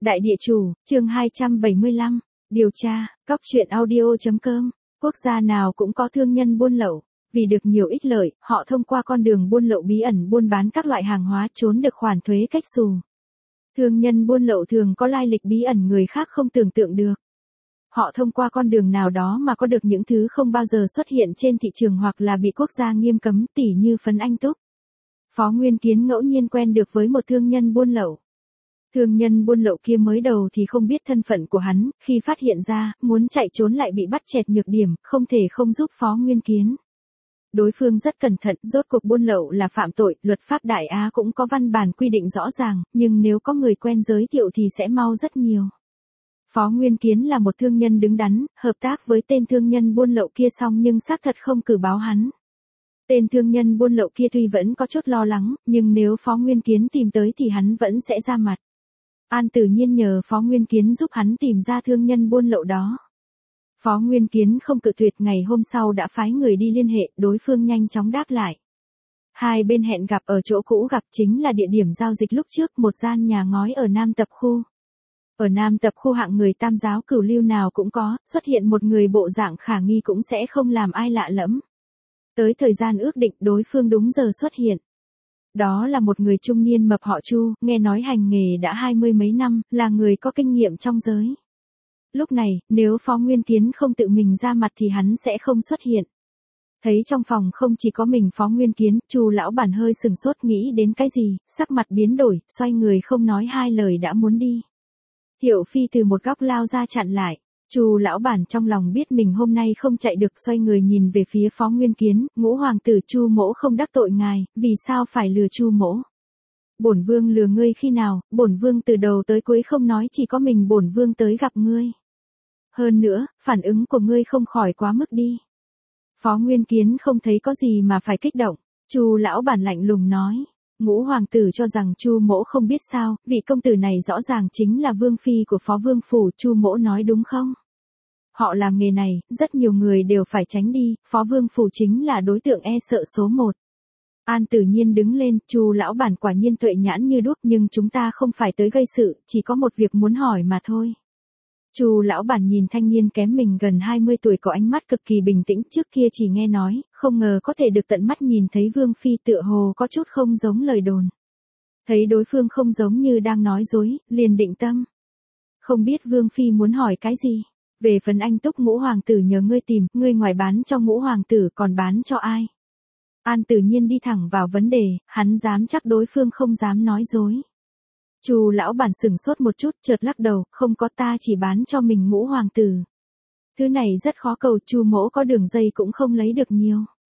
Đại địa chủ, chương 275, điều tra, cóc truyện audio.com, quốc gia nào cũng có thương nhân buôn lậu. Vì được nhiều ích lợi, họ thông qua con đường buôn lậu bí ẩn buôn bán các loại hàng hóa trốn được khoản thuế cách xù. Thương nhân buôn lậu thường có lai lịch bí ẩn người khác không tưởng tượng được. Họ thông qua con đường nào đó mà có được những thứ không bao giờ xuất hiện trên thị trường hoặc là bị quốc gia nghiêm cấm, tỉ như phấn anh túc. Phó Nguyên Kiến ngẫu nhiên quen được với một thương nhân buôn lậu. Thương nhân buôn lậu kia mới đầu thì không biết thân phận của hắn, khi phát hiện ra, muốn chạy trốn lại bị bắt chẹt nhược điểm, không thể không giúp Phó Nguyên Kiến. Đối phương rất cẩn thận, rốt cuộc buôn lậu là phạm tội, luật pháp Đại Á cũng có văn bản quy định rõ ràng, nhưng nếu có người quen giới thiệu thì sẽ mau rất nhiều. Phó Nguyên Kiến là một thương nhân đứng đắn, hợp tác với tên thương nhân buôn lậu kia xong nhưng xác thật không cử báo hắn. Tên thương nhân buôn lậu kia tuy vẫn có chút lo lắng, nhưng nếu Phó Nguyên Kiến tìm tới thì hắn vẫn sẽ ra mặt. An tự nhiên nhờ Phó Nguyên Kiến giúp hắn tìm ra thương nhân buôn lậu đó. Phó Nguyên Kiến không cự tuyệt, ngày hôm sau đã phái người đi liên hệ, đối phương nhanh chóng đáp lại. Hai bên hẹn gặp ở chỗ cũ gặp, chính là địa điểm giao dịch lúc trước, một gian nhà ngói ở Nam Tập Khu. Ở Nam Tập Khu hạng người tam giáo cửu lưu nào cũng có, xuất hiện một người bộ dạng khả nghi cũng sẽ không làm ai lạ lẫm. Tới thời gian ước định, đối phương đúng giờ xuất hiện. Đó là một người trung niên mập họ Chu, nghe nói hành nghề đã 20 mấy năm, là người có kinh nghiệm trong giới. Lúc này, nếu Phó Nguyên Kiến không tự mình ra mặt thì hắn sẽ không xuất hiện. Thấy trong phòng không chỉ có mình Phó Nguyên Kiến, Chu lão bản hơi sừng sốt nghĩ đến cái gì, sắc mặt biến đổi, xoay người không nói hai lời đã muốn đi. Thiệu Phi từ một góc lao ra chặn lại. Chu lão bản trong lòng biết mình hôm nay không chạy được, xoay người nhìn về phía Phó Nguyên Kiến, Ngũ hoàng tử Chu mỗ không đắc tội ngài, vì sao phải lừa Chu mỗ? Bổn vương lừa ngươi khi nào? Bổn vương từ đầu tới cuối không nói, chỉ có mình bổn vương tới gặp ngươi. Hơn nữa, phản ứng của ngươi không khỏi quá mức đi. Phó Nguyên Kiến không thấy có gì mà phải kích động. Chu lão bản lạnh lùng nói. Ngũ hoàng tử cho rằng Chu mỗ không biết sao, vị công tử này rõ ràng chính là vương phi của Phó Vương phủ, Chu mỗ nói đúng không? Họ làm nghề này, rất nhiều người đều phải tránh đi, Phó Vương phủ chính là đối tượng e sợ số 1. An tự nhiên đứng lên, Chu lão bản quả nhiên tuệ nhãn như đuốc, nhưng chúng ta không phải tới gây sự, chỉ có một việc muốn hỏi mà thôi. Chu lão bản nhìn thanh niên kém mình gần 20 tuổi có ánh mắt cực kỳ bình tĩnh, trước kia chỉ nghe nói, không ngờ có thể được tận mắt nhìn thấy Vương phi, tựa hồ có chút không giống lời đồn. Thấy đối phương không giống như đang nói dối, liền định tâm. Không biết Vương phi muốn hỏi cái gì? Về phần anh túc Ngũ hoàng tử nhờ ngươi tìm, ngươi ngoài bán cho Ngũ hoàng tử còn bán cho ai? An tự nhiên đi thẳng vào vấn đề, hắn dám chắc đối phương không dám nói dối. Chu lão bản sừng sốt một chút, chợt lắc đầu, không có, ta chỉ bán cho mình Ngũ hoàng tử. Thứ này rất khó cầu, Chu mỗ có đường dây cũng không lấy được nhiều.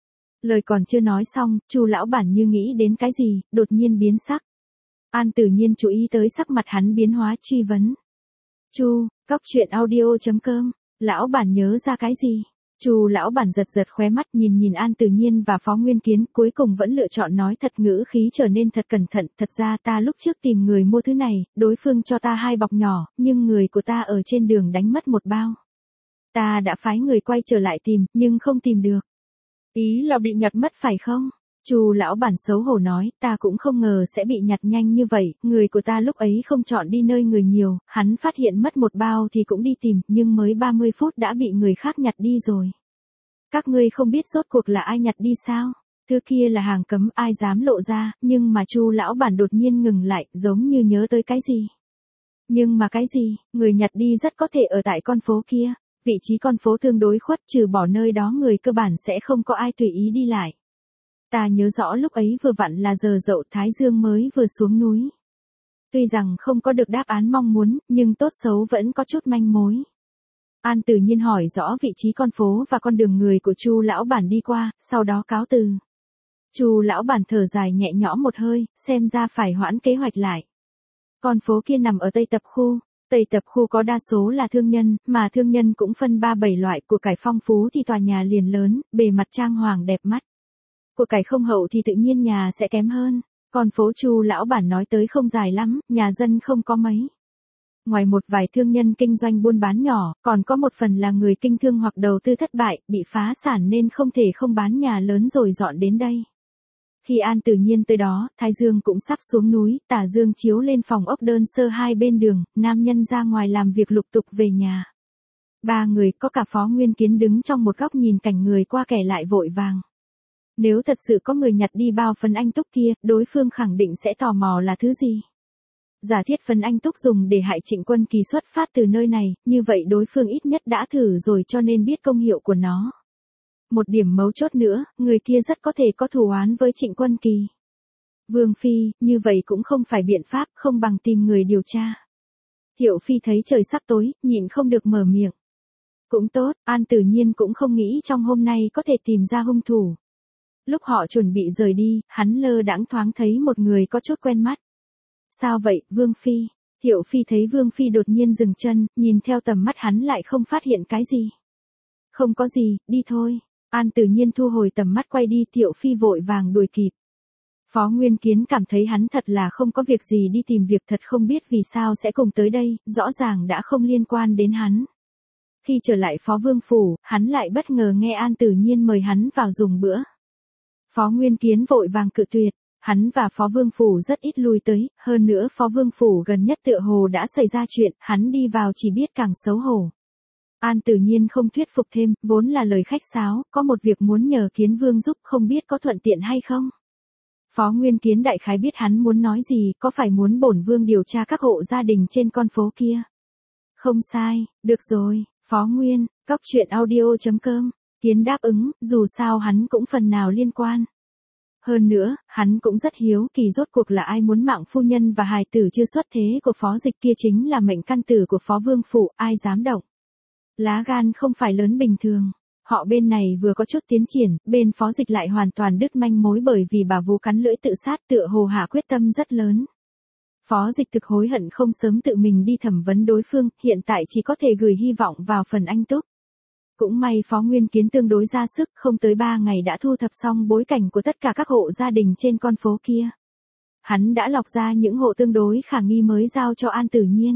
Lời còn chưa nói xong, Chu lão bản như nghĩ đến cái gì, đột nhiên biến sắc. An tự nhiên chú ý tới sắc mặt hắn biến hóa, truy vấn. Chu, cóc truyện audio.com, lão bản nhớ ra cái gì? Chu lão bản giật giật khóe mắt, nhìn An tự nhiên và Phó Nguyên Kiến, cuối cùng vẫn lựa chọn nói thật, ngữ khí trở nên thật cẩn thận. Thật ra ta lúc trước tìm người mua thứ này, đối phương cho ta 2 bọc nhỏ, nhưng người của ta ở trên đường đánh mất 1 bao. Ta đã phái người quay trở lại tìm, nhưng không tìm được. Ý là bị nhặt mất phải không? Chu lão bản xấu hổ nói, ta cũng không ngờ sẽ bị nhặt nhanh như vậy, người của ta lúc ấy không chọn đi nơi người nhiều, hắn phát hiện mất 1 bao thì cũng đi tìm, nhưng mới 30 phút đã bị người khác nhặt đi rồi. Các ngươi không biết rốt cuộc là ai nhặt đi sao? Thứ kia là hàng cấm, ai dám lộ ra, nhưng mà Chu lão bản đột nhiên ngừng lại, giống như nhớ tới cái gì. Nhưng mà cái gì? Người nhặt đi rất có thể ở tại con phố kia, vị trí con phố tương đối khuất, trừ bỏ nơi đó người cơ bản sẽ không có ai tùy ý đi lại. Ta nhớ rõ lúc ấy vừa vặn là giờ dậu, thái dương mới vừa xuống núi. Tuy rằng không có được đáp án mong muốn, nhưng tốt xấu vẫn có chút manh mối. An tự nhiên hỏi rõ vị trí con phố và con đường người của Chu lão bản đi qua, sau đó cáo từ. Chu lão bản thở dài nhẹ nhõm một hơi, xem ra phải hoãn kế hoạch lại. Con phố kia nằm ở Tây Tập Khu. Tây Tập Khu có đa số là thương nhân, mà thương nhân cũng phân 3-7 loại, của cải phong phú thì tòa nhà liền lớn, bề mặt trang hoàng đẹp mắt. Của cải không hậu thì tự nhiên nhà sẽ kém hơn. Con phố Chu lão bản nói tới không dài lắm, nhà dân không có mấy. Ngoài một vài thương nhân kinh doanh buôn bán nhỏ, còn có một phần là người kinh thương hoặc đầu tư thất bại, bị phá sản nên không thể không bán nhà lớn rồi dọn đến đây. Khi An Tử Nhiên tới đó, thái dương cũng sắp xuống núi, tà dương chiếu lên phòng ốc đơn sơ hai bên đường, nam nhân ra ngoài làm việc lục tục về nhà. Ba người có cả Phó Nguyên Kiến đứng trong một góc nhìn cảnh người qua kẻ lại vội vàng. Nếu thật sự có người nhặt đi bao phấn anh túc kia, đối phương khẳng định sẽ tò mò là thứ gì. Giả thiết phấn anh túc dùng để hại Trịnh Quân Kỳ xuất phát từ nơi này, như vậy đối phương ít nhất đã thử rồi cho nên biết công hiệu của nó. Một điểm mấu chốt nữa, người kia rất có thể có thù oán với Trịnh Quân Kỳ. Vương Phi, như vậy cũng không phải biện pháp, không bằng tìm người điều tra. Thiệu Phi thấy trời sắp tối, nhịn không được mở miệng. Cũng tốt, An Tử Nhiên cũng không nghĩ trong hôm nay có thể tìm ra hung thủ. Lúc họ chuẩn bị rời đi, hắn lơ đãng thoáng thấy một người có chút quen mắt. Sao vậy, Vương Phi? Thiệu Phi thấy Vương Phi đột nhiên dừng chân, nhìn theo tầm mắt hắn lại không phát hiện cái gì. Không có gì, đi thôi. An Tử Nhiên thu hồi tầm mắt quay đi, Thiệu Phi vội vàng đuổi kịp. Phó Nguyên Kiến cảm thấy hắn thật là không có việc gì đi tìm việc, thật không biết vì sao sẽ cùng tới đây, rõ ràng đã không liên quan đến hắn. Khi trở lại Phó Vương Phủ, hắn lại bất ngờ nghe An Tử Nhiên mời hắn vào dùng bữa. Phó Nguyên Kiến vội vàng cự tuyệt, hắn và Phó Vương Phủ rất ít lui tới, hơn nữa Phó Vương Phủ gần nhất tựa hồ đã xảy ra chuyện, hắn đi vào chỉ biết càng xấu hổ. An Tử Nhiên không thuyết phục thêm, vốn là lời khách sáo, có một việc muốn nhờ Kiến Vương giúp, không biết có thuận tiện hay không. Phó Nguyên Kiến đại khái biết hắn muốn nói gì, có phải muốn bổn vương điều tra các hộ gia đình trên con phố kia. Không sai, được rồi, Phó Nguyên, coctruyện audio.com, Kiến đáp ứng, dù sao hắn cũng phần nào liên quan. Hơn nữa, hắn cũng rất hiếu kỳ rốt cuộc là ai muốn mạng phu nhân và hài tử chưa xuất thế của Phó Dịch kia chính là mệnh căn tử của Phó Vương Phủ, ai dám động. Lá gan không phải lớn bình thường. Họ bên này vừa có chút tiến triển, bên Phó Dịch lại hoàn toàn đứt manh mối bởi vì bà vú cắn lưỡi tự sát, tựa hồ hạ quyết tâm rất lớn. Phó Dịch thực hối hận không sớm tự mình đi thẩm vấn đối phương, hiện tại chỉ có thể gửi hy vọng vào phần anh túc. Cũng may Phó Nguyên Kiến tương đối ra sức, không tới 3 ngày đã thu thập xong bối cảnh của tất cả các hộ gia đình trên con phố kia. Hắn đã lọc ra những hộ tương đối khả nghi mới giao cho An Tử Nhiên.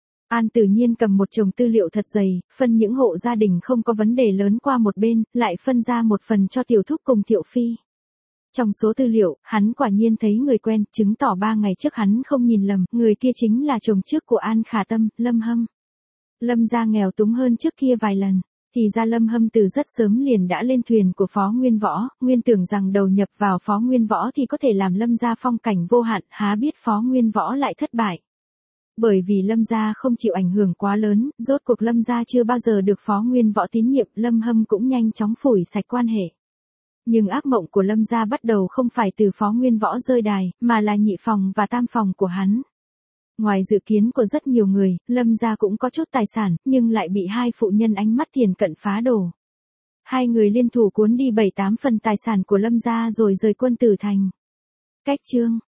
An Tử Nhiên cầm một chồng tư liệu thật dày, phân những hộ gia đình không có vấn đề lớn qua một bên, lại phân ra một phần cho Tiểu Thúc cùng Thiệu Phi. Trong số tư liệu, hắn quả nhiên thấy người quen, chứng tỏ 3 ngày trước hắn không nhìn lầm, người kia chính là chồng trước của An Khả Tâm, Lâm Hâm. Lâm gia nghèo túng hơn trước kia vài lần, thì ra Lâm Hâm từ rất sớm liền đã lên thuyền của Phó Nguyên Võ, nguyên tưởng rằng đầu nhập vào Phó Nguyên Võ thì có thể làm Lâm gia phong cảnh vô hạn, há biết Phó Nguyên Võ lại thất bại. Bởi vì Lâm gia không chịu ảnh hưởng quá lớn, rốt cuộc Lâm gia chưa bao giờ được Phó Nguyên Võ tín nhiệm, Lâm Hâm cũng nhanh chóng phủi sạch quan hệ. Nhưng ác mộng của Lâm gia bắt đầu không phải từ Phó Nguyên Võ rơi đài, mà là nhị phòng và tam phòng của hắn. Ngoài dự kiến của rất nhiều người, Lâm gia cũng có chút tài sản, nhưng lại bị hai phụ nhân ánh mắt thiền cận phá đổ. Hai người liên thủ cuốn đi 7-8 phần tài sản của Lâm gia rồi rời quân Tử Thành. Cách chương